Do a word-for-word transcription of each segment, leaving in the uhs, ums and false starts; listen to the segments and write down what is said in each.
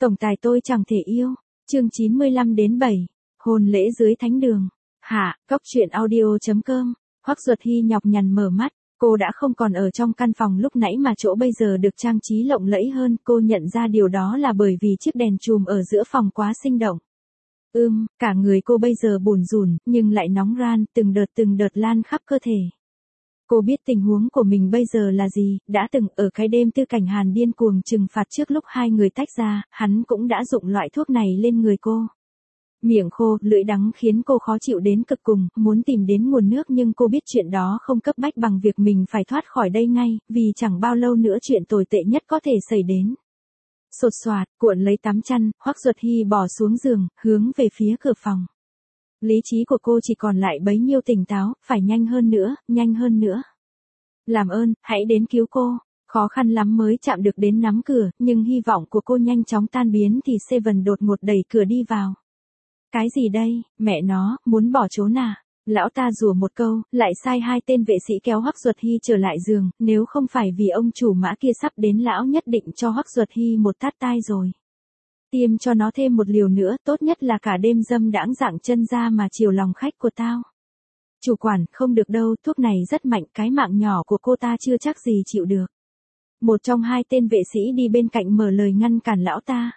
Tổng tài tôi chẳng thể yêu. Chương chín mươi lăm đến bảy. Hôn lễ dưới thánh đường. Hạ, Cóc truyện audio chấm com. Hoắc Duật Hy nhọc nhằn mở mắt, cô đã không còn ở trong căn phòng lúc nãy mà chỗ bây giờ được trang trí lộng lẫy hơn, cô nhận ra điều đó là bởi vì chiếc đèn chùm ở giữa phòng quá sinh động. Ưm, cả người cô bây giờ bủn rủn, nhưng lại nóng ran, từng đợt từng đợt lan khắp cơ thể. Cô biết tình huống của mình bây giờ là gì, đã từng ở cái đêm Tư Cảnh Hàn điên cuồng trừng phạt trước lúc hai người tách ra, hắn cũng đã dụng loại thuốc này lên người cô. Miệng khô, lưỡi đắng khiến cô khó chịu đến cực cùng, muốn tìm đến nguồn nước nhưng cô biết chuyện đó không cấp bách bằng việc mình phải thoát khỏi đây ngay, vì chẳng bao lâu nữa chuyện tồi tệ nhất có thể xảy đến. Sột soạt, cuộn lấy tắm chăn, Hoắc Duật Hy bò xuống giường, hướng về phía cửa phòng. Lý trí của cô chỉ còn lại bấy nhiêu tỉnh táo, phải nhanh hơn nữa, nhanh hơn nữa. Làm ơn, hãy đến cứu cô. Khó khăn lắm mới chạm được đến nắm cửa, nhưng hy vọng của cô nhanh chóng tan biến thì Seven đột ngột đẩy cửa đi vào. Cái gì đây, mẹ nó, muốn bỏ trốn à? Lão ta rủa một câu, lại sai hai tên vệ sĩ kéo Hoắc Duật Hy trở lại giường, nếu không phải vì ông chủ mã kia sắp đến lão nhất định cho Hoắc Duật Hy một tát tai rồi. Tiêm cho nó thêm một liều nữa, tốt nhất là cả đêm dâm đãng dạng chân ra mà chiều lòng khách của tao. Chủ quản, không được đâu, thuốc này rất mạnh, cái mạng nhỏ của cô ta chưa chắc gì chịu được. Một trong hai tên vệ sĩ đi bên cạnh mở lời ngăn cản lão ta.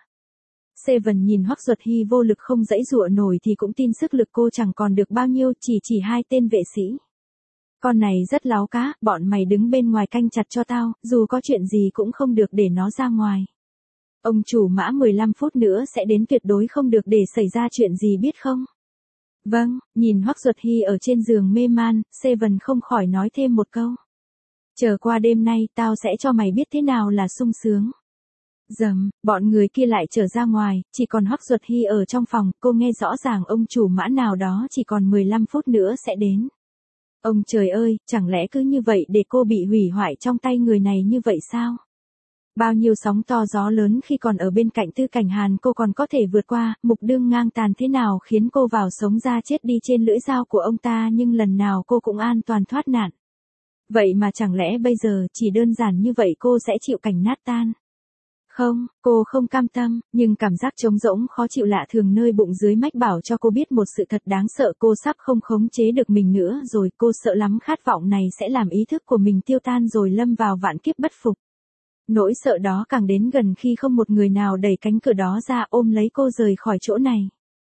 Seven nhìn Hoắc Duật Hy vô lực không dãy dụa nổi thì cũng tin sức lực cô chẳng còn được bao nhiêu, chỉ chỉ hai tên vệ sĩ. Con này rất láo cá, bọn mày đứng bên ngoài canh chặt cho tao, dù có chuyện gì cũng không được để nó ra ngoài. Ông chủ mã mười lăm phút nữa sẽ đến, tuyệt đối không được để xảy ra chuyện gì biết không? Vâng, nhìn Hoắc Duật Hy ở trên giường mê man, Seven không khỏi nói thêm một câu. Chờ qua đêm nay tao sẽ cho mày biết thế nào là sung sướng. Dầm, bọn người kia lại trở ra ngoài, chỉ còn Hoắc Duật Hy ở trong phòng, cô nghe rõ ràng ông chủ mã nào đó chỉ còn mười lăm phút nữa sẽ đến. Ông trời ơi, chẳng lẽ cứ như vậy để cô bị hủy hoại trong tay người này như vậy sao? Bao nhiêu sóng to gió lớn khi còn ở bên cạnh Tư Cảnh Hàn cô còn có thể vượt qua, mục đương ngang tàn thế nào khiến cô vào sống ra chết đi trên lưỡi dao của ông ta nhưng lần nào cô cũng an toàn thoát nạn. Vậy mà chẳng lẽ bây giờ chỉ đơn giản như vậy cô sẽ chịu cảnh nát tan? Không, cô không cam tâm, nhưng cảm giác trống rỗng khó chịu lạ thường nơi bụng dưới mách bảo cho cô biết một sự thật đáng sợ, cô sắp không khống chế được mình nữa rồi, cô sợ lắm khát vọng này sẽ làm ý thức của mình tiêu tan rồi lâm vào vạn kiếp bất phục. Nỗi sợ đó càng đến gần khi không một người nào đẩy cánh cửa đó ra ôm lấy cô rời khỏi chỗ này.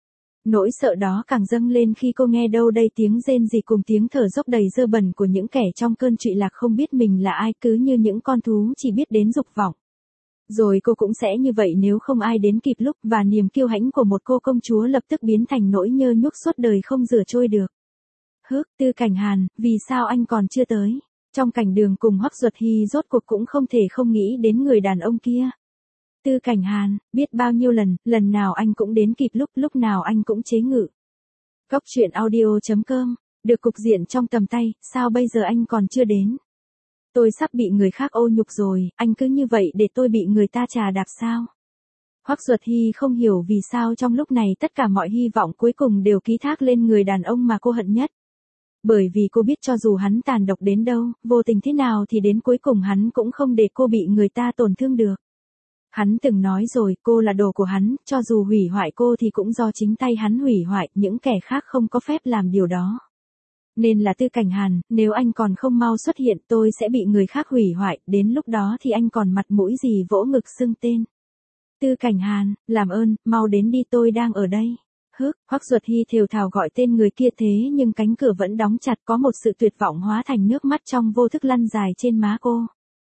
Nỗi sợ đó càng dâng lên khi cô nghe đâu đây tiếng rên rỉ cùng tiếng thở dốc đầy dơ bẩn của những kẻ trong cơn trụy lạc không biết mình là ai, cứ như những con thú chỉ biết đến dục vọng. Rồi cô cũng sẽ như vậy nếu không ai đến kịp lúc, và niềm kiêu hãnh của một cô công chúa lập tức biến thành nỗi nhơ nhuốc suốt đời không rửa trôi được. Hức, Tư Cảnh Hàn, vì sao anh còn chưa tới? Trong cảnh đường cùng Hoắc Duật Hy rốt cuộc cũng không thể không nghĩ đến người đàn ông kia. Tư Cảnh Hàn, biết bao nhiêu lần, lần nào anh cũng đến kịp lúc, lúc nào anh cũng chế ngự. Cóc truyện audio chấm com, được cục diện trong tầm tay, sao bây giờ anh còn chưa đến? Tôi sắp bị người khác ô nhục rồi, anh cứ như vậy để tôi bị người ta chà đạp sao? Hoắc Duật Hy không hiểu vì sao trong lúc này tất cả mọi hy vọng cuối cùng đều ký thác lên người đàn ông mà cô hận nhất. Bởi vì cô biết cho dù hắn tàn độc đến đâu, vô tình thế nào thì đến cuối cùng hắn cũng không để cô bị người ta tổn thương được. Hắn từng nói rồi, cô là đồ của hắn, cho dù hủy hoại cô thì cũng do chính tay hắn hủy hoại, những kẻ khác không có phép làm điều đó. Nên là Tư Cảnh Hàn, nếu anh còn không mau xuất hiện tôi sẽ bị người khác hủy hoại, đến lúc đó thì anh còn mặt mũi gì vỗ ngực xưng tên. Tư Cảnh Hàn, làm ơn, mau đến đi tôi đang ở đây. Hức, Hoắc Duật Hy thều thào gọi tên người kia thế nhưng cánh cửa vẫn đóng chặt, có một sự tuyệt vọng hóa thành nước mắt trong vô thức lăn dài trên má cô.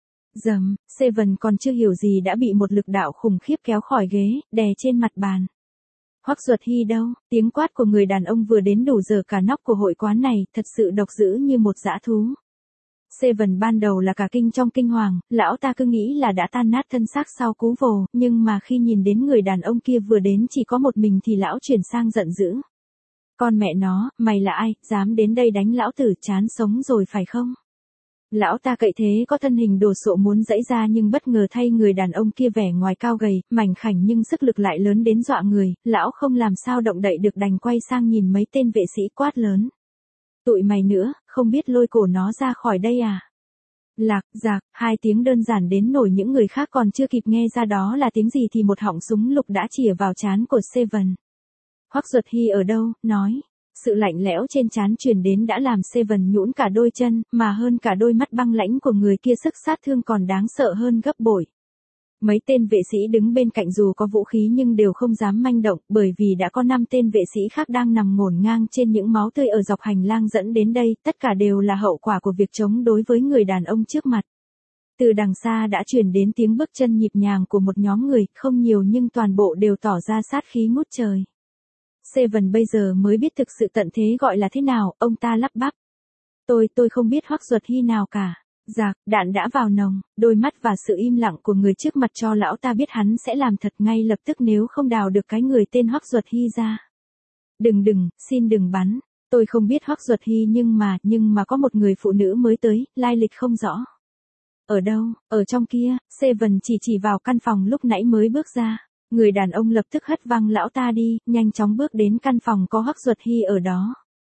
Dầm, Seven còn chưa hiểu gì đã bị một lực đạo khủng khiếp kéo khỏi ghế, đè trên mặt bàn. Hoắc Duật Hy đâu? Tiếng quát của người đàn ông vừa đến đủ giờ cả nóc của hội quán này, thật sự độc dữ như một dã thú. Seven ban đầu là cả kinh trong kinh hoàng, lão ta cứ nghĩ là đã tan nát thân xác sau cú vồ, nhưng mà khi nhìn đến người đàn ông kia vừa đến chỉ có một mình thì lão chuyển sang giận dữ. Con mẹ nó, mày là ai, dám đến đây đánh lão tử, chán sống rồi phải không? Lão ta cậy thế có thân hình đồ sộ muốn giãy ra nhưng bất ngờ thay người đàn ông kia vẻ ngoài cao gầy, mảnh khảnh nhưng sức lực lại lớn đến dọa người, lão không làm sao động đậy được đành quay sang nhìn mấy tên vệ sĩ quát lớn. Tụi mày nữa, không biết lôi cổ nó ra khỏi đây à? Lạc, rạc, hai tiếng đơn giản đến nổi những người khác còn chưa kịp nghe ra đó là tiếng gì thì một họng súng lục đã chĩa vào trán của Seven. Hoắc Duật Hy ở đâu, nói. Sự lạnh lẽo trên trán truyền đến đã làm Seven nhũn cả đôi chân, mà hơn cả đôi mắt băng lãnh của người kia sức sát thương còn đáng sợ hơn gấp bội. Mấy tên vệ sĩ đứng bên cạnh dù có vũ khí nhưng đều không dám manh động, bởi vì đã có năm tên vệ sĩ khác đang nằm ngổn ngang trên những máu tươi ở dọc hành lang dẫn đến đây, tất cả đều là hậu quả của việc chống đối với người đàn ông trước mặt. Từ đằng xa đã truyền đến tiếng bước chân nhịp nhàng của một nhóm người, không nhiều nhưng toàn bộ đều tỏ ra sát khí ngút trời. Seven bây giờ mới biết thực sự tận thế gọi là thế nào, ông ta lắp bắp. Tôi, tôi không biết Hoắc Duật Hy nào cả. Rạc, đạn đã vào nòng, đôi mắt và sự im lặng của người trước mặt cho lão ta biết hắn sẽ làm thật ngay lập tức nếu không đào được cái người tên Hoắc Duật Hy ra. Đừng đừng, xin đừng bắn, tôi không biết Hoắc Duật Hy nhưng mà, nhưng mà có một người phụ nữ mới tới, lai lịch không rõ. Ở đâu, ở trong kia, Seven chỉ chỉ vào căn phòng lúc nãy mới bước ra. Người đàn ông lập tức hất văng lão ta đi, nhanh chóng bước đến căn phòng có Hoắc Duật Hy ở đó.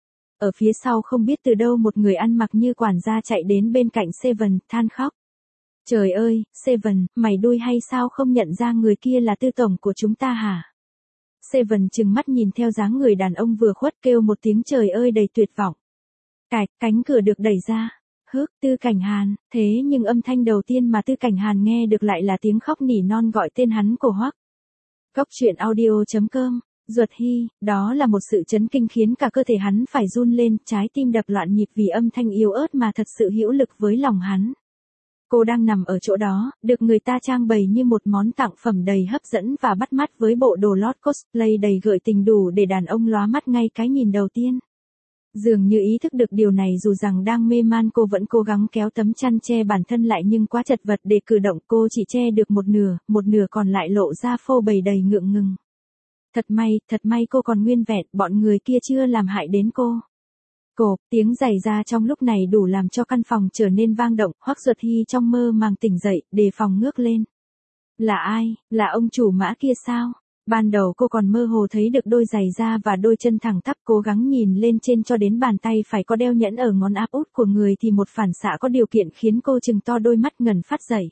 Ở phía sau không biết từ đâu một người ăn mặc như quản gia chạy đến bên cạnh Seven, than khóc. Trời ơi, Seven, mày đuôi hay sao không nhận ra người kia là tư tổng của chúng ta hả? Seven trừng mắt nhìn theo dáng người đàn ông vừa khuất kêu một tiếng trời ơi đầy tuyệt vọng. Cạch, cánh cửa được đẩy ra. Hước, Tư Cảnh Hàn, thế nhưng âm thanh đầu tiên mà Tư Cảnh Hàn nghe được lại là tiếng khóc nỉ non gọi tên hắn của Hoắc. Cốc truyện audio chấm com. Duật Hy, đó là một sự chấn kinh khiến cả cơ thể hắn phải run lên, trái tim đập loạn nhịp vì âm thanh yếu ớt mà thật sự hữu lực với lòng hắn. Cô đang nằm ở chỗ đó, được người ta trang bày như một món tặng phẩm đầy hấp dẫn và bắt mắt với bộ đồ lót cosplay đầy gợi tình đủ để đàn ông lóa mắt ngay cái nhìn đầu tiên. Dường như ý thức được điều này dù rằng đang mê man cô vẫn cố gắng kéo tấm chăn che bản thân lại nhưng quá chật vật để cử động cô chỉ che được một nửa, một nửa còn lại lộ ra phô bày đầy ngượng ngùng. Thật may, thật may cô còn nguyên vẹn, bọn người kia chưa làm hại đến cô. Cộp, tiếng giày ra trong lúc này đủ làm cho căn phòng trở nên vang động, Hoắc Duật Hy trong mơ màng tỉnh dậy, đề phòng ngước lên. Là ai, là ông chủ Mã kia sao? Ban đầu cô còn mơ hồ thấy được đôi giày da và đôi chân thẳng tắp cố gắng nhìn lên trên cho đến bàn tay phải có đeo nhẫn ở ngón áp út của người thì một phản xạ có điều kiện khiến cô trừng to đôi mắt ngần phát dậy.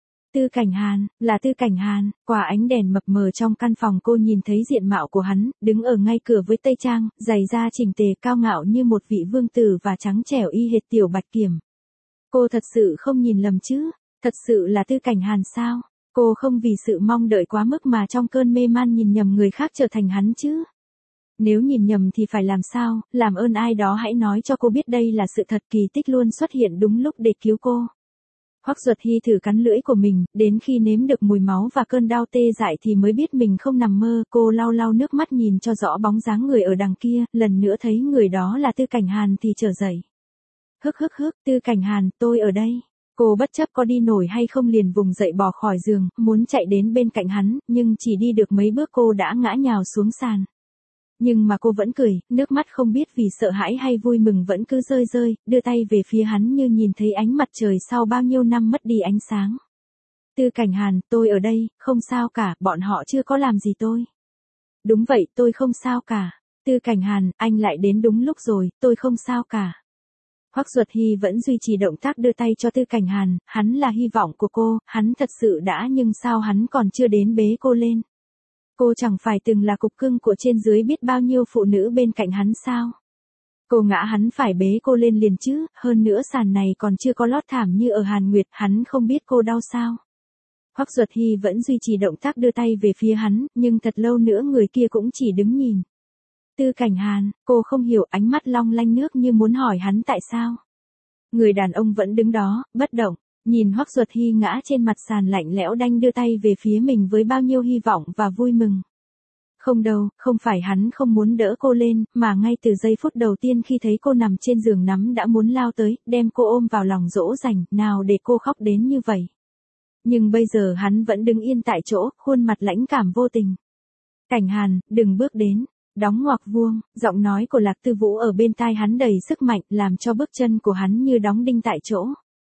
Tư Cảnh Hàn, là Tư Cảnh Hàn, qua ánh đèn mập mờ trong căn phòng cô nhìn thấy diện mạo của hắn, đứng ở ngay cửa với tây trang, giày da chỉnh tề cao ngạo như một vị vương tử và trắng trẻo y hệt tiểu bạch kiểm. Cô thật sự không nhìn lầm chứ, thật sự là Tư Cảnh Hàn sao? Cô không vì sự mong đợi quá mức mà trong cơn mê man nhìn nhầm người khác trở thành hắn chứ. Nếu nhìn nhầm thì phải làm sao, làm ơn ai đó hãy nói cho cô biết đây là sự thật, kỳ tích luôn xuất hiện đúng lúc để cứu cô. Hoắc Duật Hy thử cắn lưỡi của mình, đến khi nếm được mùi máu và cơn đau tê dại thì mới biết mình không nằm mơ, cô lau lau nước mắt nhìn cho rõ bóng dáng người ở đằng kia, lần nữa thấy người đó là Tư Cảnh Hàn thì trở dậy. Hức hức hức, Tư Cảnh Hàn, tôi ở đây. Cô bất chấp có đi nổi hay không liền vùng dậy bỏ khỏi giường, muốn chạy đến bên cạnh hắn, nhưng chỉ đi được mấy bước cô đã ngã nhào xuống sàn. Nhưng mà cô vẫn cười, nước mắt không biết vì sợ hãi hay vui mừng vẫn cứ rơi rơi, đưa tay về phía hắn như nhìn thấy ánh mặt trời sau bao nhiêu năm mất đi ánh sáng. Tư Cảnh Hàn, tôi ở đây, không sao cả, bọn họ chưa có làm gì tôi. Đúng vậy, tôi không sao cả. Tư Cảnh Hàn, anh lại đến đúng lúc rồi, tôi không sao cả. Hoắc Duật Hy vẫn duy trì động tác đưa tay cho Tư Cảnh Hàn, hắn là hy vọng của cô, hắn thật sự đã nhưng sao hắn còn chưa đến bế cô lên. Cô chẳng phải từng là cục cưng của trên dưới biết bao nhiêu phụ nữ bên cạnh hắn sao? Cô ngã hắn phải bế cô lên liền chứ, hơn nữa sàn này còn chưa có lót thảm như ở Hàn Nguyệt, hắn không biết cô đau sao? Hoắc Duật Hy vẫn duy trì động tác đưa tay về phía hắn, nhưng thật lâu nữa người kia cũng chỉ đứng nhìn. Tư Cảnh Hàn, cô không hiểu, ánh mắt long lanh nước như muốn hỏi hắn tại sao. Người đàn ông vẫn đứng đó, bất động. Nhìn Hoắc Duật Hy ngã trên mặt sàn lạnh lẽo đanh đưa tay về phía mình với bao nhiêu hy vọng và vui mừng. Không đâu, không phải hắn không muốn đỡ cô lên, mà ngay từ giây phút đầu tiên khi thấy cô nằm trên giường nắm đã muốn lao tới, đem cô ôm vào lòng dỗ dành, nào để cô khóc đến như vậy. Nhưng bây giờ hắn vẫn đứng yên tại chỗ, khuôn mặt lãnh cảm vô tình. Cảnh Hàn, đừng bước đến. Đóng ngoặc vuông, giọng nói của Lạc Tư Vũ ở bên tai hắn đầy sức mạnh, làm cho bước chân của hắn như đóng đinh tại chỗ.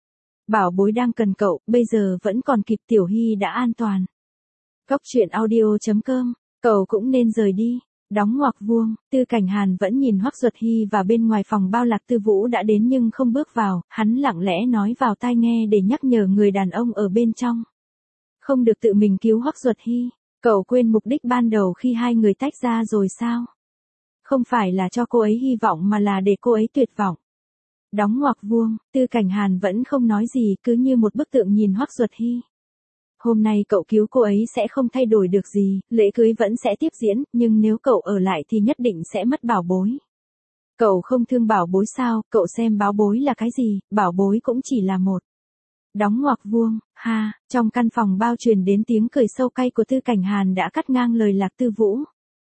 Bảo bối đang cần cậu, bây giờ vẫn còn kịp, Tiểu Hy đã an toàn. Cốc truyện audio chấm com, cậu cũng nên rời đi. Đóng ngoặc vuông, Tư Cảnh Hàn vẫn nhìn Hoắc Duật Hy và bên ngoài phòng bao Lạc Tư Vũ đã đến nhưng không bước vào, hắn lặng lẽ nói vào tai nghe để nhắc nhở người đàn ông ở bên trong. Không được tự mình cứu Hoắc Duật Hy, cậu quên mục đích ban đầu khi hai người tách ra rồi sao? Không phải là cho cô ấy hy vọng mà là để cô ấy tuyệt vọng. Đóng ngoặc vuông, Tư Cảnh Hàn vẫn không nói gì cứ như một bức tượng nhìn Hoắc Duật Hy. Hôm nay cậu cứu cô ấy sẽ không thay đổi được gì, lễ cưới vẫn sẽ tiếp diễn, nhưng nếu cậu ở lại thì nhất định sẽ mất bảo bối. Cậu không thương bảo bối sao, cậu xem bảo bối là cái gì, bảo bối cũng chỉ là một. Đóng ngoặc vuông, ha, trong căn phòng bao truyền đến tiếng cười sâu cay của Tư Cảnh Hàn đã cắt ngang lời Lạc Tư Vũ.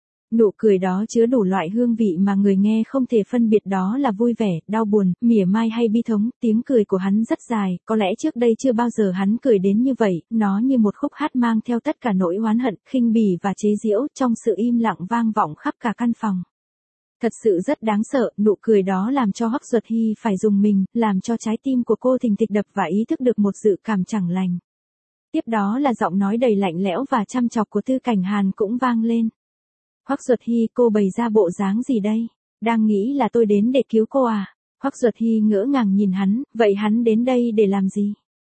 Nụ cười đó chứa đủ loại hương vị mà người nghe không thể phân biệt đó là vui vẻ, đau buồn, mỉa mai hay bi thống, tiếng cười của hắn rất dài, có lẽ trước đây chưa bao giờ hắn cười đến như vậy, nó như một khúc hát mang theo tất cả nỗi oán hận, khinh bỉ và chế giễu trong sự im lặng vang vọng khắp cả căn phòng. Thật sự rất đáng sợ, nụ cười đó làm cho Hoắc Duật Hy phải rùng mình, làm cho trái tim của cô thình thịch đập và ý thức được một dự cảm chẳng lành. Tiếp đó là giọng nói đầy lạnh lẽo và chăm chọc của Tư Cảnh Hàn cũng vang lên. Hoắc Duật Hy, cô bày ra bộ dáng gì đây? Đang nghĩ là tôi đến để cứu cô à? Hoắc Duật Hy ngỡ ngàng nhìn hắn, vậy hắn đến đây để làm gì?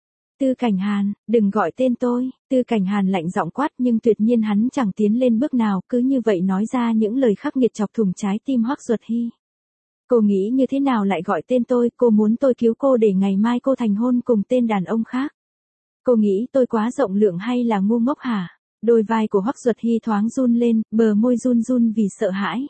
Tư Cảnh Hàn, đừng gọi tên tôi, Tư Cảnh Hàn lạnh giọng quát nhưng tuyệt nhiên hắn chẳng tiến lên bước nào, cứ như vậy nói ra những lời khắc nghiệt chọc thủng trái tim Hoắc Duật Hy. Cô nghĩ như thế nào lại gọi tên tôi, cô muốn tôi cứu cô để ngày mai cô thành hôn cùng tên đàn ông khác. Cô nghĩ tôi quá rộng lượng hay là ngu ngốc hả? Đôi vai của Hoắc Duật Hy thoáng run lên, bờ môi run run vì sợ hãi.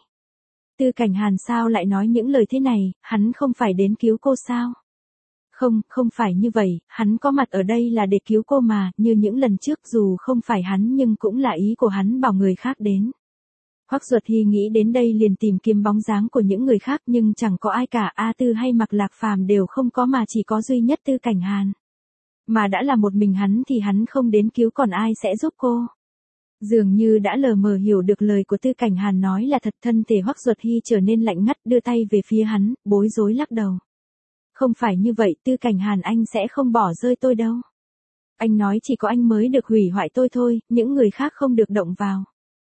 Tư Cảnh Hàn sao lại nói những lời thế này, hắn không phải đến cứu cô sao? Không, không phải như vậy, hắn có mặt ở đây là để cứu cô mà, như những lần trước dù không phải hắn nhưng cũng là ý của hắn bảo người khác đến. Hoắc Duật Hy nghĩ đến đây liền tìm kiếm bóng dáng của những người khác nhưng chẳng có ai cả, A Tư hay Mạc Lạc Phàm đều không có mà chỉ có duy nhất Tư Cảnh Hàn. Mà đã là một mình hắn thì hắn không đến cứu còn ai sẽ giúp cô. Dường như đã lờ mờ hiểu được lời của Tư Cảnh Hàn nói là thật, thân thể Hoắc Duật Hy trở nên lạnh ngắt, đưa tay về phía hắn, bối rối lắc đầu. Không phải như vậy, Tư Cảnh Hàn, anh sẽ không bỏ rơi tôi đâu. Anh nói chỉ có anh mới được hủy hoại tôi thôi, những người khác không được động vào.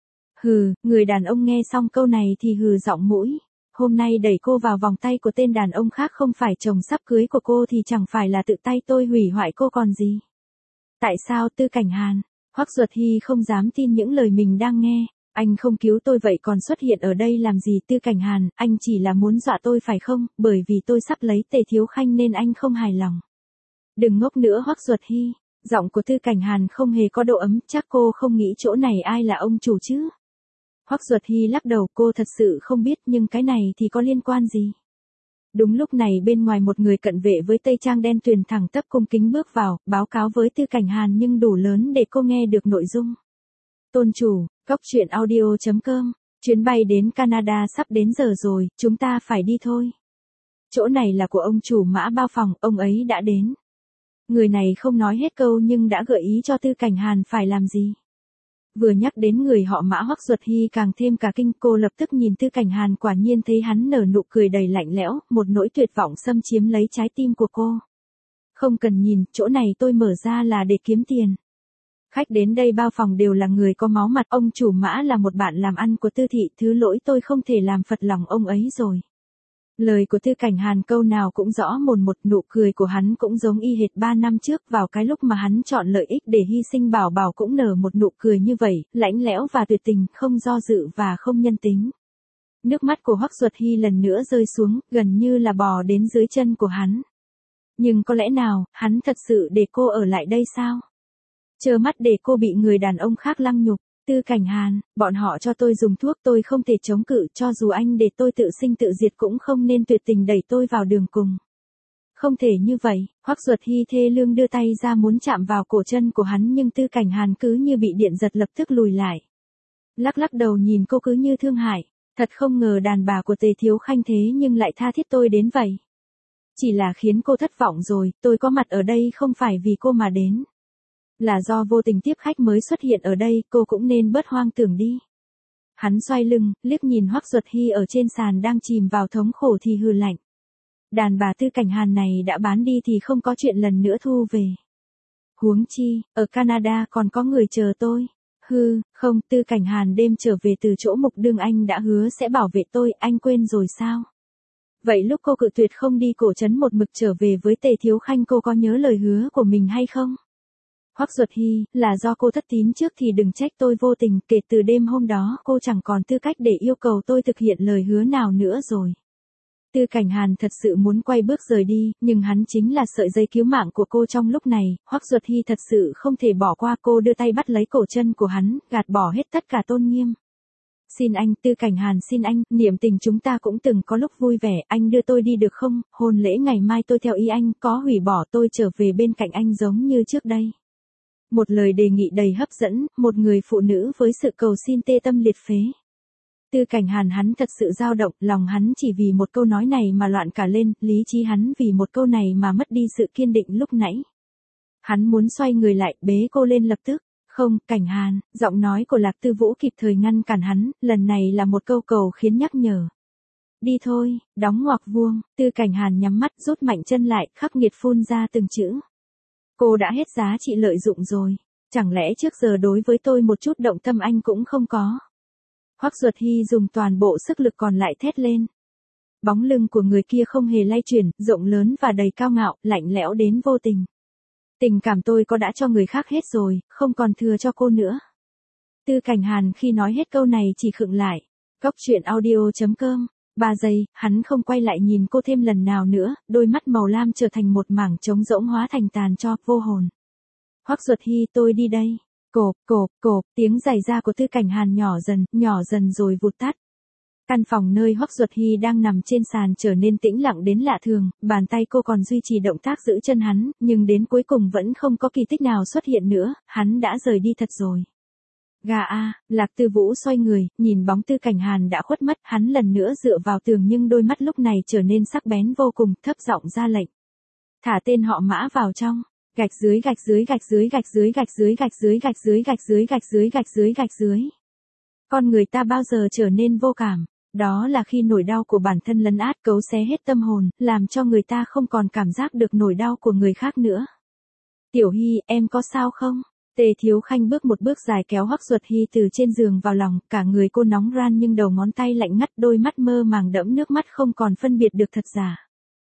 Hừ, người đàn ông nghe xong câu này thì hừ giọng mũi. Hôm nay đẩy cô vào vòng tay của tên đàn ông khác không phải chồng sắp cưới của cô thì chẳng phải là tự tay tôi hủy hoại cô còn gì. Tại sao Tư Cảnh Hàn? Hoắc Duật Hy không dám tin những lời mình đang nghe. Anh không cứu tôi vậy còn xuất hiện ở đây làm gì? Tư Cảnh Hàn, anh chỉ là muốn dọa tôi phải không? Bởi vì tôi sắp lấy Tề Thiếu Khanh nên anh không hài lòng. Đừng ngốc nữa Hoắc Duật Hy. Giọng của Tư Cảnh Hàn không hề có độ ấm, chắc cô không nghĩ chỗ này ai là ông chủ chứ? Hoắc Duật Hy lắc đầu, cô thật sự không biết nhưng cái này thì có liên quan gì? Đúng lúc này bên ngoài một người cận vệ với tây trang đen tuyền thẳng tắp cung kính bước vào, báo cáo với Tư Cảnh Hàn nhưng đủ lớn để cô nghe được nội dung. Tôn chủ, Cóc Truyện Audio chấm com, chuyến bay đến Canada sắp đến giờ rồi, chúng ta phải đi thôi. Chỗ này là của ông chủ Mã bao phòng, ông ấy đã đến. Người này không nói hết câu nhưng đã gợi ý cho Tư Cảnh Hàn phải làm gì. Vừa nhắc đến người họ Mã, Hoắc Duật Hy càng thêm cả kinh, cô lập tức nhìn Tư Cảnh Hàn, quả nhiên thấy hắn nở nụ cười đầy lạnh lẽo, một nỗi tuyệt vọng xâm chiếm lấy trái tim của cô. Không cần nhìn, chỗ này tôi mở ra là để kiếm tiền. Khách đến đây bao phòng đều là người có máu mặt, ông chủ Mã là một bạn làm ăn của Tư thị, thứ lỗi tôi không thể làm phật lòng ông ấy rồi. Lời của Tư Cảnh Hàn câu nào cũng rõ mồn một, nụ cười của hắn cũng giống y hệt ba năm trước, vào cái lúc mà hắn chọn lợi ích để hy sinh Bảo Bảo cũng nở một nụ cười như vậy, lãnh lẽo và tuyệt tình, không do dự và không nhân tính. Nước mắt của Hoắc Duật Hy lần nữa rơi xuống, gần như là bò đến dưới chân của hắn. Nhưng có lẽ nào, hắn thật sự để cô ở lại đây sao? Trơ mắt để cô bị người đàn ông khác lăng nhục. Tư Cảnh Hàn, bọn họ cho tôi dùng thuốc tôi không thể chống cự, cho dù anh để tôi tự sinh tự diệt cũng không nên tuyệt tình đẩy tôi vào đường cùng. Không thể như vậy, Hoắc Duật Hy thê lương đưa tay ra muốn chạm vào cổ chân của hắn nhưng Tư Cảnh Hàn cứ như bị điện giật lập tức lùi lại. Lắc lắc đầu nhìn cô cứ như thương hại, thật không ngờ đàn bà của Tề Thiếu Khanh thế nhưng lại tha thiết tôi đến vậy. Chỉ là khiến cô thất vọng rồi, tôi có mặt ở đây không phải vì cô mà đến. Là do vô tình tiếp khách mới xuất hiện ở đây, cô cũng nên bớt hoang tưởng đi. Hắn xoay lưng, liếc nhìn Hoắc Duật Hy ở trên sàn đang chìm vào thống khổ thì hừ lạnh. Đàn bà Tư Cảnh Hàn này đã bán đi thì không có chuyện lần nữa thu về. Huống chi, ở Canada còn có người chờ tôi. Hư, không, Tư Cảnh Hàn đêm trở về từ chỗ Mục Đương anh đã hứa sẽ bảo vệ tôi, anh quên rồi sao? Vậy lúc cô cự tuyệt không đi cổ trấn một mực trở về với Tề Thiếu Khanh cô có nhớ lời hứa của mình hay không? Hoắc Duật Hy, là do cô thất tín trước thì đừng trách tôi vô tình, kể từ đêm hôm đó cô chẳng còn tư cách để yêu cầu tôi thực hiện lời hứa nào nữa rồi. Tư Cảnh Hàn thật sự muốn quay bước rời đi, nhưng hắn chính là sợi dây cứu mạng của cô trong lúc này, Hoắc Duật Hy thật sự không thể bỏ qua cô đưa tay bắt lấy cổ chân của hắn, gạt bỏ hết tất cả tôn nghiêm. Xin anh, Tư Cảnh Hàn xin anh, niệm tình chúng ta cũng từng có lúc vui vẻ, anh đưa tôi đi được không, hôn lễ ngày mai tôi theo ý anh, có hủy bỏ tôi trở về bên cạnh anh giống như trước đây. Một lời đề nghị đầy hấp dẫn, một người phụ nữ với sự cầu xin tê tâm liệt phế. Tư Cảnh Hàn hắn thật sự dao động, lòng hắn chỉ vì một câu nói này mà loạn cả lên, lý trí hắn vì một câu này mà mất đi sự kiên định lúc nãy. Hắn muốn xoay người lại, bế cô lên lập tức. Không, Cảnh Hàn, giọng nói của Lạc Tư Vũ kịp thời ngăn cản hắn, lần này là một câu cầu khiến nhắc nhở. Đi thôi, đóng ngoặc vuông, Tư Cảnh Hàn nhắm mắt rút mạnh chân lại, khắc nghiệt phun ra từng chữ. Cô đã hết giá trị lợi dụng rồi, chẳng lẽ trước giờ đối với tôi một chút động tâm anh cũng không có. Hoắc Duật Hy dùng toàn bộ sức lực còn lại thét lên. Bóng lưng của người kia không hề lay chuyển, rộng lớn và đầy cao ngạo, lạnh lẽo đến vô tình. Tình cảm tôi có đã cho người khác hết rồi, không còn thừa cho cô nữa. Tư Cảnh Hàn khi nói hết câu này chỉ khựng lại. Cốc truyện audio chấm com. Ba giây, hắn không quay lại nhìn cô thêm lần nào nữa, đôi mắt màu lam trở thành một mảng trống rỗng hóa thành tàn tro, vô hồn. Hoắc Duật Hy tôi đi đây. Cộp, cộp, cộp, tiếng giày da của Tư Cảnh Hàn nhỏ dần, nhỏ dần rồi vụt tắt. Căn phòng nơi Hoắc Duật Hy đang nằm trên sàn trở nên tĩnh lặng đến lạ thường, bàn tay cô còn duy trì động tác giữ chân hắn, nhưng đến cuối cùng vẫn không có kỳ tích nào xuất hiện nữa, hắn đã rời đi thật rồi. Gà a, Lạc Tư Vũ xoay người, nhìn bóng Tư Cảnh Hàn đã khuất mất, hắn lần nữa dựa vào tường nhưng đôi mắt lúc này trở nên sắc bén vô cùng, thấp giọng ra lệnh. Thả tên họ Mã vào trong. Gạch dưới gạch dưới gạch dưới gạch dưới gạch dưới gạch dưới gạch dưới gạch dưới gạch dưới gạch dưới gạch dưới. Con người ta bao giờ trở nên vô cảm, đó là khi nỗi đau của bản thân lấn át cấu xé hết tâm hồn, làm cho người ta không còn cảm giác được nỗi đau của người khác nữa. Tiểu Hy, em có sao không? Tề Thiếu Khanh bước một bước dài kéo Hoắc Duật Hy từ trên giường vào lòng, cả người cô nóng ran nhưng đầu ngón tay lạnh ngắt, đôi mắt mơ màng đẫm nước mắt không còn phân biệt được thật giả.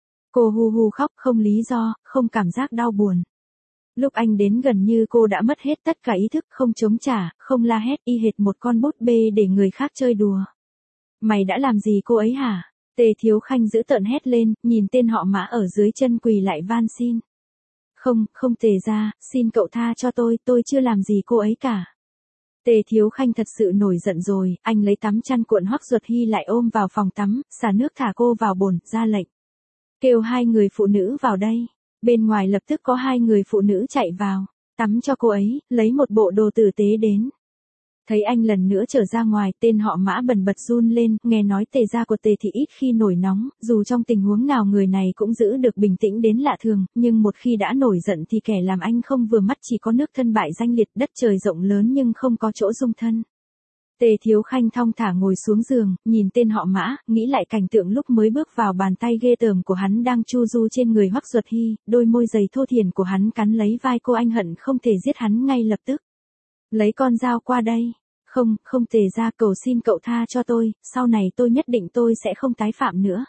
Cô hu hu khóc không lý do, không cảm giác đau buồn. Lúc anh đến gần như cô đã mất hết tất cả ý thức, không chống trả, không la hét, y hệt một con búp bê để người khác chơi đùa. Mày đã làm gì cô ấy hả? Tề Thiếu Khanh giữ tợn hét lên, nhìn tên họ Mã ở dưới chân quỳ lại van xin. Không, không Tề gia, xin cậu tha cho tôi, tôi chưa làm gì cô ấy cả. Tề Thiếu Khanh thật sự nổi giận rồi, anh lấy tắm chăn cuộn Hoắc Duật Hy lại ôm vào phòng tắm, xả nước thả cô vào bồn, ra lệnh. Kêu hai người phụ nữ vào đây. Bên ngoài lập tức có hai người phụ nữ chạy vào, tắm cho cô ấy, lấy một bộ đồ tử tế đến. Thấy anh lần nữa trở ra ngoài, tên họ Mã bần bật run lên, nghe nói Tề gia của Tề thị ít khi nổi nóng, dù trong tình huống nào người này cũng giữ được bình tĩnh đến lạ thường, nhưng một khi đã nổi giận thì kẻ làm anh không vừa mắt chỉ có nước thân bại danh liệt, đất trời rộng lớn nhưng không có chỗ dung thân. Tề Thiếu Khanh thong thả ngồi xuống giường, nhìn tên họ Mã, nghĩ lại cảnh tượng lúc mới bước vào, bàn tay ghê tởm của hắn đang chu du trên người Hoắc Duật Hy, đôi môi dày thô thiển của hắn cắn lấy vai cô, anh hận không thể giết hắn ngay lập tức. Lấy con dao qua đây. Không, không Tề gia, cầu xin cậu tha cho tôi, sau này tôi nhất định tôi sẽ không tái phạm nữa.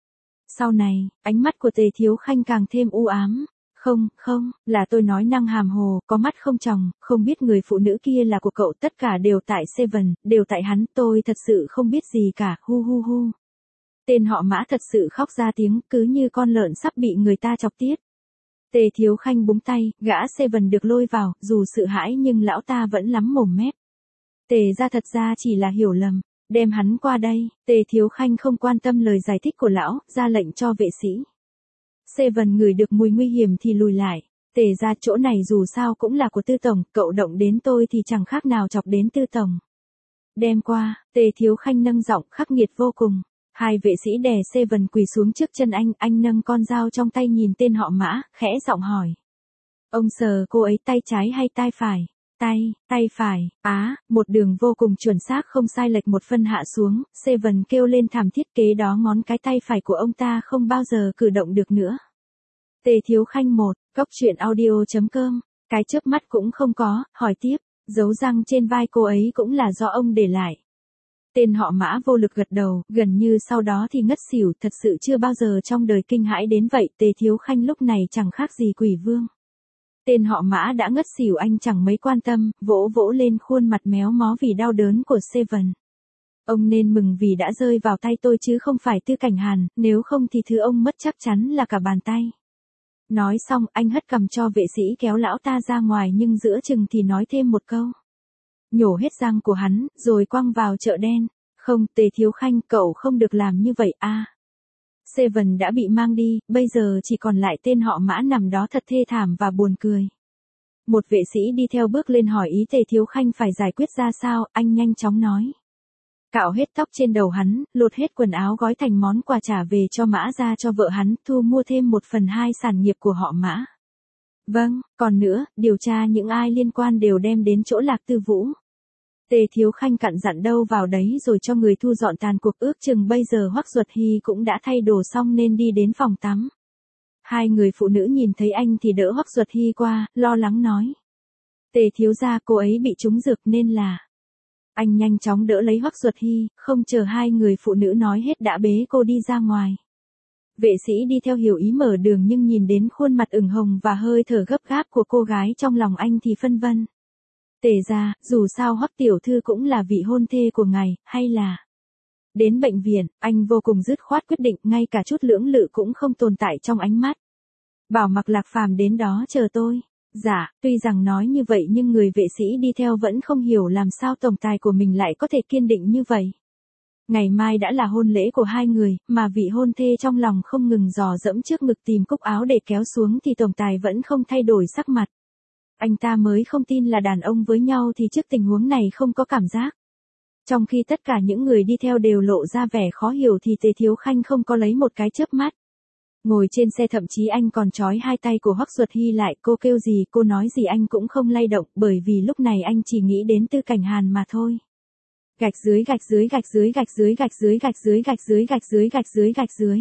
Sau này, ánh mắt của Tề Thiếu Khanh càng thêm u ám. Không, không, là tôi nói năng hàm hồ, có mắt không tròng, không biết người phụ nữ kia là của cậu, tất cả đều tại Seven, đều tại hắn, tôi thật sự không biết gì cả, hu hu hu. Tên họ Mã thật sự khóc ra tiếng, cứ như con lợn sắp bị người ta chọc tiết. Tề Thiếu Khanh búng tay, gã Seven được lôi vào, dù sợ hãi nhưng lão ta vẫn lắm mồm mép. Tề gia thật ra chỉ là hiểu lầm, đem hắn qua đây. Tề Thiếu Khanh không quan tâm lời giải thích của lão, ra lệnh cho vệ sĩ. Seven ngửi được mùi nguy hiểm thì lùi lại. Tề gia, chỗ này dù sao cũng là của Tư tổng, cậu động đến tôi thì chẳng khác nào chọc đến Tư tổng. Đem qua. Tề Thiếu Khanh nâng giọng khắc nghiệt vô cùng. Hai vệ sĩ đè Seven quỳ xuống trước chân anh, anh nâng con dao trong tay nhìn tên họ Mã, khẽ giọng hỏi. Ông sờ cô ấy tay trái hay tay phải? Tay, tay phải, á, một đường vô cùng chuẩn xác không sai lệch một phân hạ xuống, Seven kêu lên thảm thiết, kế đó ngón cái tay phải của ông ta không bao giờ cử động được nữa. Tề Thiếu Khanh một, cốc truyện audio chấm com, cái chớp mắt cũng không có, hỏi tiếp, Dấu răng trên vai cô ấy cũng là do ông để lại. Tên họ Mã vô lực gật đầu, gần như sau đó thì ngất xỉu, thật sự chưa bao giờ trong đời kinh hãi đến vậy. Tề Thiếu Khanh lúc này chẳng khác gì quỷ vương. Tên họ Mã đã ngất xỉu anh chẳng mấy quan tâm, vỗ vỗ lên khuôn mặt méo mó vì đau đớn của Seven. Ông nên mừng vì đã rơi vào tay tôi chứ không phải Tư Cảnh Hàn, nếu không thì thứ ông mất chắc chắn là cả bàn tay. Nói xong anh hất cầm cho vệ sĩ kéo lão ta ra ngoài nhưng giữa chừng thì nói thêm một câu. Nhổ hết răng của hắn, rồi quăng vào chợ đen. Không, Tề Thiếu Khanh, cậu không được làm như vậy a. À. Seven đã bị mang đi, bây giờ chỉ còn lại tên họ Mã nằm đó thật thê thảm và buồn cười. Một vệ sĩ đi theo bước lên hỏi ý Tề Thiếu Khanh phải giải quyết ra sao, anh nhanh chóng nói. Cạo hết tóc trên đầu hắn, lột hết quần áo gói thành món quà trả về cho Mã ra cho vợ hắn, thu mua thêm một phần hai sản nghiệp của họ Mã. Vâng, còn nữa, điều tra những ai liên quan đều đem đến chỗ Lạc Tư Vũ. Tề Thiếu Khanh cặn dặn đâu vào đấy rồi cho người thu dọn tàn cuộc. Ước chừng bây giờ Hoắc Duật Hy cũng đã thay đồ xong nên đi đến phòng tắm. Hai người phụ nữ nhìn thấy anh thì đỡ Hoắc Duật Hy qua, lo lắng nói. Tề thiếu gia, cô ấy bị trúng dược nên là... Anh nhanh chóng đỡ lấy Hoắc Duật Hy, không chờ hai người phụ nữ nói hết đã bế cô đi ra ngoài. Vệ sĩ đi theo hiểu ý mở đường nhưng nhìn đến khuôn mặt ửng hồng và hơi thở gấp gáp của cô gái trong lòng anh thì phân vân. Tề gia, dù sao Hoắc tiểu thư cũng là vị hôn thê của ngài, hay là... Đến bệnh viện, anh vô cùng dứt khoát quyết định, ngay cả chút lưỡng lự cũng không tồn tại trong ánh mắt. Bảo Mặc Lạc Phàm đến đó chờ tôi. Dạ, tuy rằng nói như vậy nhưng người vệ sĩ đi theo vẫn không hiểu làm sao tổng tài của mình lại có thể kiên định như vậy. Ngày mai đã là hôn lễ của hai người, mà vị hôn thê trong lòng không ngừng dò dẫm trước ngực tìm cúc áo để kéo xuống thì tổng tài vẫn không thay đổi sắc mặt. Anh ta mới không tin là đàn ông với nhau thì trước tình huống này không có cảm giác. Trong khi tất cả những người đi theo đều lộ ra vẻ khó hiểu thì Tề Thiếu Khanh không có lấy một cái chớp mắt. Ngồi trên xe thậm chí anh còn trói hai tay của Hoắc Duật Hy lại, cô kêu gì cô nói gì anh cũng không lay động, bởi vì lúc này anh chỉ nghĩ đến Tư Cảnh Hàn mà thôi. Gạch dưới gạch dưới gạch dưới gạch dưới gạch dưới gạch dưới gạch dưới gạch dưới gạch dưới gạch dưới.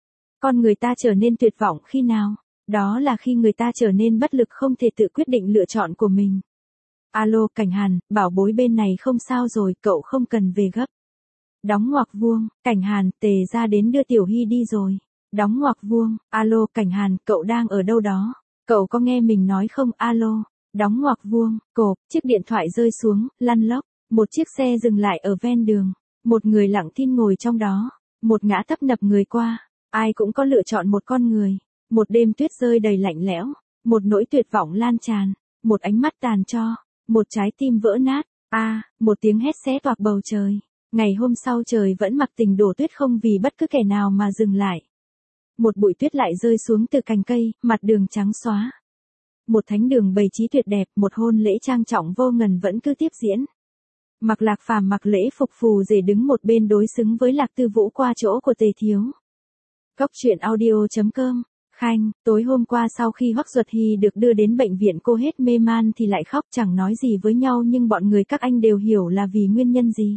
Con người ta trở nên tuyệt vọng khi nào? Đó là khi người ta trở nên bất lực không thể tự quyết định lựa chọn của mình. Alo, Cảnh Hàn, bảo bối bên này không sao rồi, cậu không cần về gấp. Đóng ngoặc vuông, Cảnh Hàn, Tề ra đến đưa Tiểu Hy đi rồi. Đóng ngoặc vuông, alo, Cảnh Hàn, cậu đang ở đâu đó? Cậu có nghe mình nói không? Alo, đóng ngoặc vuông, cộp, chiếc điện thoại rơi xuống, lăn lóc, một chiếc xe dừng lại ở ven đường, một người lặng thinh ngồi trong đó, một ngã tấp nập người qua, ai cũng có lựa chọn một con người, một đêm tuyết rơi đầy lạnh lẽo, một nỗi tuyệt vọng lan tràn, một ánh mắt tàn tro, một trái tim vỡ nát, a, à, một tiếng hét xé toạc bầu trời. Ngày hôm sau trời vẫn mặc tình đổ tuyết không vì bất cứ kẻ nào mà dừng lại. Một bụi tuyết lại rơi xuống từ cành cây, mặt đường trắng xóa. Một thánh đường bày trí tuyệt đẹp, một hôn lễ trang trọng vô ngần vẫn cứ tiếp diễn. Mặc Lạc Phàm mặc lễ phục phù rể đứng một bên đối xứng với Lạc Tư Vũ qua chỗ của Tề Thiếu. Góc truyện audio chấm com. Khanh, tối hôm qua sau khi Hoắc Duật Hy được đưa đến bệnh viện cô hết mê man thì lại khóc, chẳng nói gì với nhau nhưng bọn người các anh đều hiểu là vì nguyên nhân gì.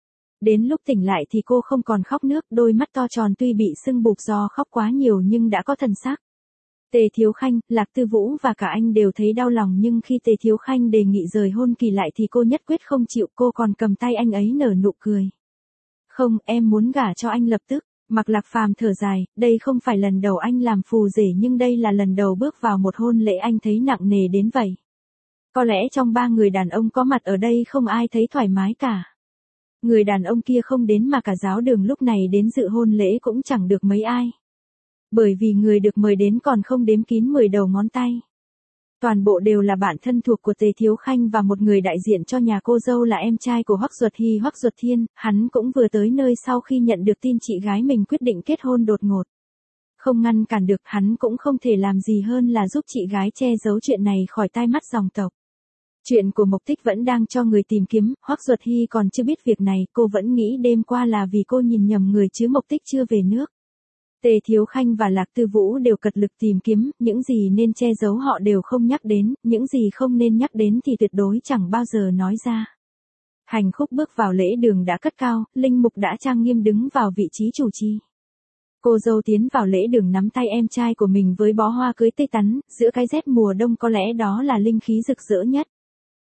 Đến lúc tỉnh lại thì cô không còn khóc nước, đôi mắt to tròn tuy bị sưng bụp do khóc quá nhiều nhưng đã có thần sắc. Tề Thiếu Khanh, Lạc Tư Vũ và cả anh đều thấy đau lòng nhưng khi Tề Thiếu Khanh đề nghị rời hôn kỳ lại thì cô nhất quyết không chịu, cô còn cầm tay anh ấy nở nụ cười. Không, em muốn gả cho anh lập tức. Mặc Lạc Phàm thở dài, đây không phải lần đầu anh làm phù rể nhưng đây là lần đầu bước vào một hôn lễ anh thấy nặng nề đến vậy. Có lẽ trong ba người đàn ông có mặt ở đây không ai thấy thoải mái cả. Người đàn ông kia không đến mà cả giáo đường lúc này đến dự hôn lễ cũng chẳng được mấy ai. Bởi vì người được mời đến còn không đếm kín mười đầu ngón tay. Toàn bộ đều là bạn thân thuộc của Tề Thiếu Khanh và một người đại diện cho nhà cô dâu là em trai của Hoắc Duật Hy, Hoắc Duật Thiên, hắn cũng vừa tới nơi sau khi nhận được tin chị gái mình quyết định kết hôn đột ngột. Không ngăn cản được, hắn cũng không thể làm gì hơn là giúp chị gái che giấu chuyện này khỏi tai mắt dòng tộc. Chuyện của Mộc Tích vẫn đang cho người tìm kiếm, Hoắc Duật Hy còn chưa biết việc này, cô vẫn nghĩ đêm qua là vì cô nhìn nhầm người chứ Mộc Tích chưa về nước. Tề Thiếu Khanh và Lạc Tư Vũ đều cật lực tìm kiếm, những gì nên che giấu họ đều không nhắc đến, những gì không nên nhắc đến thì tuyệt đối chẳng bao giờ nói ra. Hành khúc bước vào lễ đường đã cất cao, linh mục đã trang nghiêm đứng vào vị trí chủ trì. Cô dâu tiến vào lễ đường nắm tay em trai của mình với bó hoa cưới tươi tắn, giữa cái rét mùa đông có lẽ đó là linh khí rực rỡ nhất.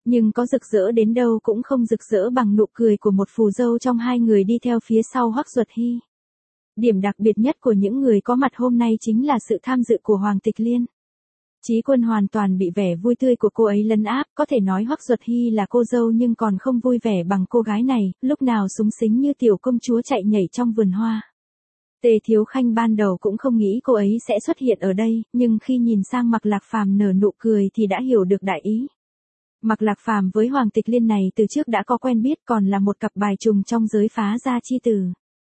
Nhưng có rực rỡ đến đâu cũng không rực rỡ bằng nụ cười của một phù dâu trong hai người đi theo phía sau Hoắc Duật Hy. Điểm đặc biệt nhất của những người có mặt hôm nay chính là sự tham dự của Hoàng Tịch Liên. Chí Quân hoàn toàn bị vẻ vui tươi của cô ấy lấn áp, có thể nói Hoắc Duật Hy là cô dâu nhưng còn không vui vẻ bằng cô gái này, lúc nào súng xính như tiểu công chúa chạy nhảy trong vườn hoa. Tề Thiếu Khanh ban đầu cũng không nghĩ cô ấy sẽ xuất hiện ở đây, nhưng khi nhìn sang Mạc Lạc Phàm nở nụ cười thì đã hiểu được đại ý. Mạc Lạc Phàm với Hoàng Tịch Liên này từ trước đã có quen biết, còn là một cặp bài trùng trong giới phá gia chi tử.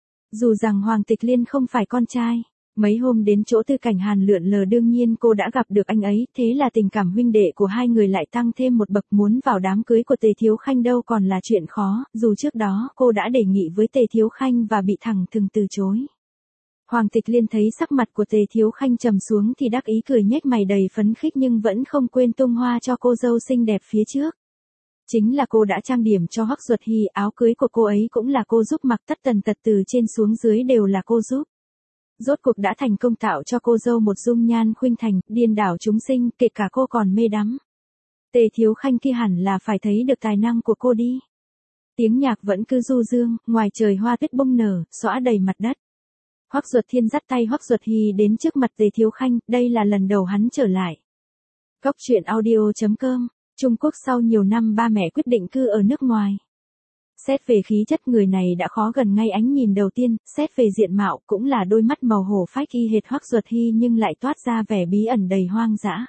Dù rằng Hoàng Tịch Liên không phải con trai, mấy hôm đến chỗ Tư Cảnh Hàn lượn lờ đương nhiên cô đã gặp được anh ấy, thế là tình cảm huynh đệ của hai người lại tăng thêm một bậc, muốn vào đám cưới của Tề Thiếu Khanh đâu còn là chuyện khó, dù trước đó cô đã đề nghị với Tề Thiếu Khanh và bị thẳng thừng từ chối. Hoàng Tịch Liên thấy sắc mặt của Tề Thiếu Khanh trầm xuống thì đắc ý cười nhếch mày đầy phấn khích nhưng vẫn không quên tung hoa cho cô dâu xinh đẹp phía trước. Chính là cô đã trang điểm cho Hoắc Duật Hy, áo cưới của cô ấy cũng là cô giúp mặc, tất tần tật từ trên xuống dưới đều là cô giúp. Rốt cuộc đã thành công tạo cho cô dâu một dung nhan khuynh thành, điên đảo chúng sinh, kể cả cô còn mê đắm. Tề Thiếu Khanh kia hẳn là phải thấy được tài năng của cô đi. Tiếng nhạc vẫn cứ du dương, ngoài trời hoa tuyết bông nở, xõa đầy mặt đất. Hoắc Duật Thiên dắt tay Hoắc Duật Hy đến trước mặt Tề Thiếu Khanh, đây là lần đầu hắn trở lại. Cốc truyện audio chấm com, Trung Quốc sau nhiều năm ba mẹ quyết định cư ở nước ngoài. Xét về khí chất người này đã khó gần ngay ánh nhìn đầu tiên, xét về diện mạo cũng là đôi mắt màu hổ phách y hệt Hoắc Duật Hy nhưng lại toát ra vẻ bí ẩn đầy hoang dã.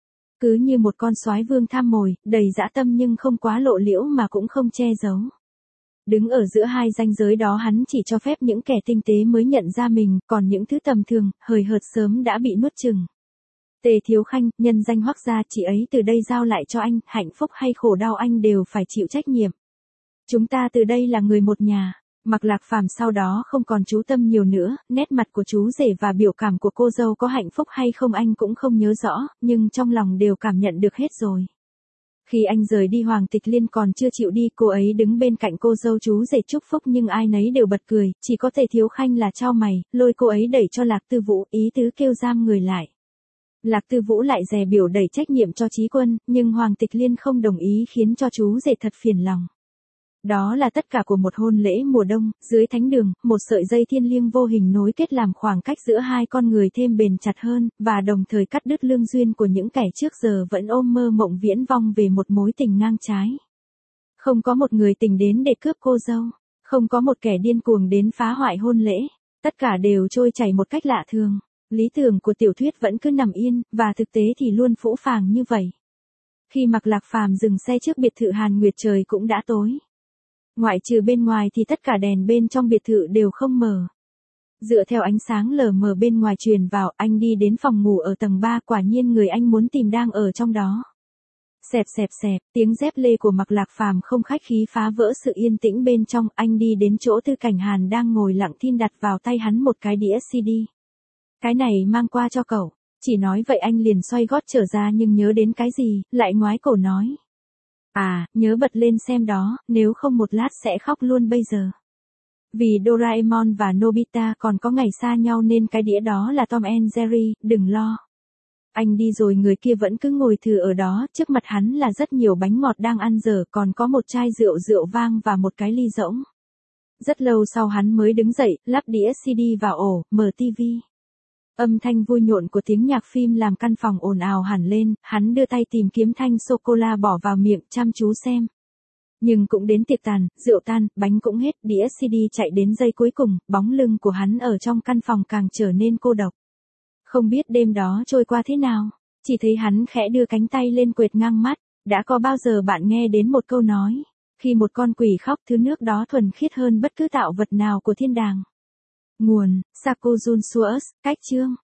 Cứ như một con soái vương tham mồi, đầy dã tâm nhưng không quá lộ liễu mà cũng không che giấu. Đứng ở giữa hai ranh giới đó hắn chỉ cho phép những kẻ tinh tế mới nhận ra mình, còn những thứ tầm thường, hời hợt sớm đã bị nuốt chửng. Tề Thiếu Khanh, nhân danh Hoắc gia, chị ấy từ đây giao lại cho anh, hạnh phúc hay khổ đau anh đều phải chịu trách nhiệm. Chúng ta từ đây là người một nhà. Mạc Lạc Phàm sau đó không còn chú tâm nhiều nữa, nét mặt của chú rể và biểu cảm của cô dâu có hạnh phúc hay không anh cũng không nhớ rõ, nhưng trong lòng đều cảm nhận được hết rồi. Khi anh rời đi Hoàng Tịch Liên còn chưa chịu đi, cô ấy đứng bên cạnh cô dâu chú rể chúc phúc nhưng ai nấy đều bật cười, chỉ có Tề Thiếu Khanh là chau mày, lôi cô ấy đẩy cho Lạc Tư Vũ, ý tứ kêu giam người lại. Lạc Tư Vũ lại dè biểu đẩy trách nhiệm cho Chí Quân, nhưng Hoàng Tịch Liên không đồng ý khiến cho chú rể thật phiền lòng. Đó là tất cả của một hôn lễ mùa đông, dưới thánh đường, một sợi dây thiêng liêng vô hình nối kết làm khoảng cách giữa hai con người thêm bền chặt hơn, và đồng thời cắt đứt lương duyên của những kẻ trước giờ vẫn ôm mơ mộng viễn vong về một mối tình ngang trái. Không có một người tình đến để cướp cô dâu, không có một kẻ điên cuồng đến phá hoại hôn lễ, tất cả đều trôi chảy một cách lạ thường. Lý tưởng của tiểu thuyết vẫn cứ nằm yên, và thực tế thì luôn phũ phàng như vậy. Khi Mạc Lạc Phàm dừng xe trước biệt thự Hàn Nguyệt trời cũng đã tối. Ngoại trừ bên ngoài thì tất cả đèn bên trong biệt thự đều không mở. Dựa theo ánh sáng lờ mờ bên ngoài truyền vào, anh đi đến phòng ngủ ở tầng ba, quả nhiên người anh muốn tìm đang ở trong đó. Xẹp xẹp xẹp, tiếng dép lê của Mạc Lạc Phàm không khách khí phá vỡ sự yên tĩnh bên trong, anh đi đến chỗ Tư Cảnh Hàn đang ngồi lặng thinh đặt vào tay hắn một cái đĩa xê đê. Cái này mang qua cho cậu, chỉ nói vậy anh liền xoay gót trở ra nhưng nhớ đến cái gì, lại ngoái cổ nói. À, nhớ bật lên xem đó, nếu không một lát sẽ khóc luôn bây giờ. Vì Doraemon và Nobita còn có ngày xa nhau nên cái đĩa đó là Tom and Jerry, đừng lo. Anh đi rồi người kia vẫn cứ ngồi thừ ở đó, trước mặt hắn là rất nhiều bánh ngọt đang ăn dở, còn có một chai rượu rượu vang và một cái ly rỗng. Rất lâu sau hắn mới đứng dậy, lắp đĩa xê đê vào ổ, mở tivi. Âm thanh vui nhộn của tiếng nhạc phim làm căn phòng ồn ào hẳn lên, hắn đưa tay tìm kiếm thanh sô-cô-la bỏ vào miệng, chăm chú xem. Nhưng cũng đến tiệc tàn, rượu tan, bánh cũng hết, đĩa xê đê chạy đến giây cuối cùng, bóng lưng của hắn ở trong căn phòng càng trở nên cô độc. Không biết đêm đó trôi qua thế nào, chỉ thấy hắn khẽ đưa cánh tay lên quệt ngang mắt. Đã có bao giờ bạn nghe đến một câu nói, khi một con quỷ khóc thứ nước đó thuần khiết hơn bất cứ tạo vật nào của thiên đàng. Nguồn, Sakujun Source, cách chương.